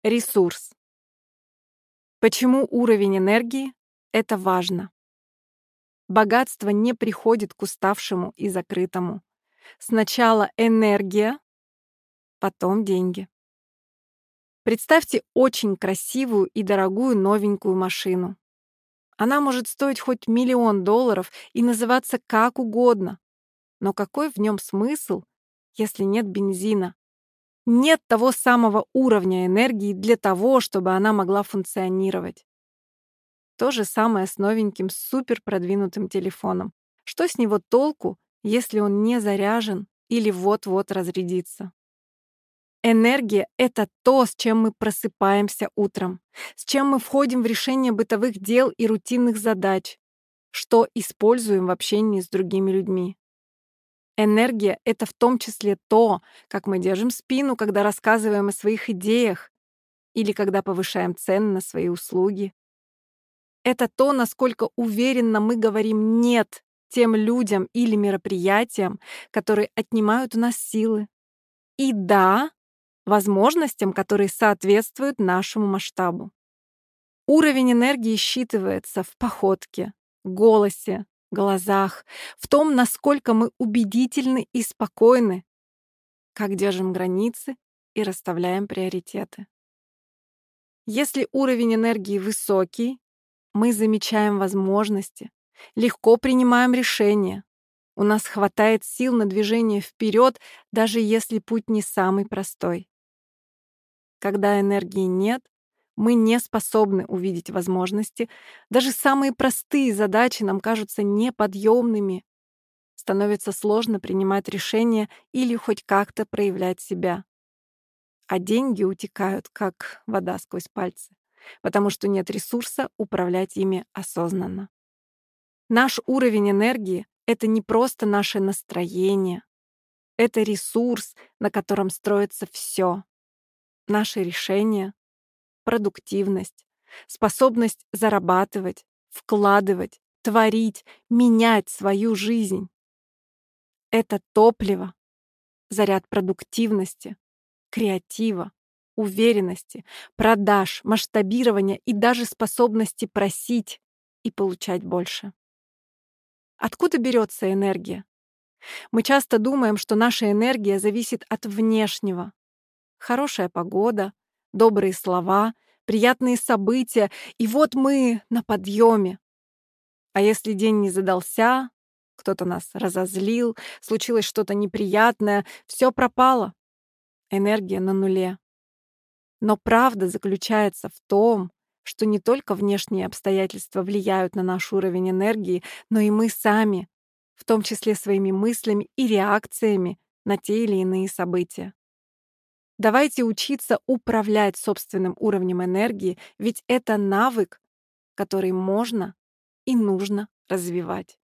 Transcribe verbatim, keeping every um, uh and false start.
Ресурс. Почему уровень энергии — это важно? Богатство не приходит к уставшему и закрытому. Сначала энергия, потом деньги. Представьте очень красивую и дорогую новенькую машину. Она может стоить хоть миллион долларов и называться как угодно. Но какой в нем смысл, если нет бензина? Нет того самого уровня энергии для того, чтобы она могла функционировать. То же самое с новеньким суперпродвинутым телефоном. Что с него толку, если он не заряжен или вот-вот разрядится? Энергия — это то, с чем мы просыпаемся утром, с чем мы входим в решение бытовых дел и рутинных задач, что используем в общении с другими людьми. Энергия — это в том числе то, как мы держим спину, когда рассказываем о своих идеях или когда повышаем цены на свои услуги. Это то, насколько уверенно мы говорим «нет» тем людям или мероприятиям, которые отнимают у нас силы. И «да» возможностям, которые соответствуют нашему масштабу. Уровень энергии считывается в походке, голосе, глазах, в том, насколько мы убедительны и спокойны, как держим границы и расставляем приоритеты. Если уровень энергии высокий, мы замечаем возможности, легко принимаем решения. У нас хватает сил на движение вперед, даже если путь не самый простой. Когда энергии нет, мы не способны увидеть возможности. Даже самые простые задачи нам кажутся неподъемными. Становится сложно принимать решения или хоть как-то проявлять себя. А деньги утекают, как вода сквозь пальцы, потому что нет ресурса управлять ими осознанно. Наш уровень энергии — это не просто наше настроение. Это ресурс, на котором строится все. Наши решения, продуктивность, способность зарабатывать, вкладывать, творить, менять свою жизнь. Это топливо, заряд продуктивности, креатива, уверенности, продаж, масштабирования и даже способности просить и получать больше. Откуда берется энергия? Мы часто думаем, что наша энергия зависит от внешнего. Хорошая погода, добрые слова, приятные события, и вот мы на подъеме. А если день не задался, кто-то нас разозлил, случилось что-то неприятное, все пропало. Энергия на нуле. Но правда заключается в том, что не только внешние обстоятельства влияют на наш уровень энергии, но и мы сами, в том числе своими мыслями и реакциями на те или иные события. Давайте учиться управлять собственным уровнем энергии, ведь это навык, который можно и нужно развивать.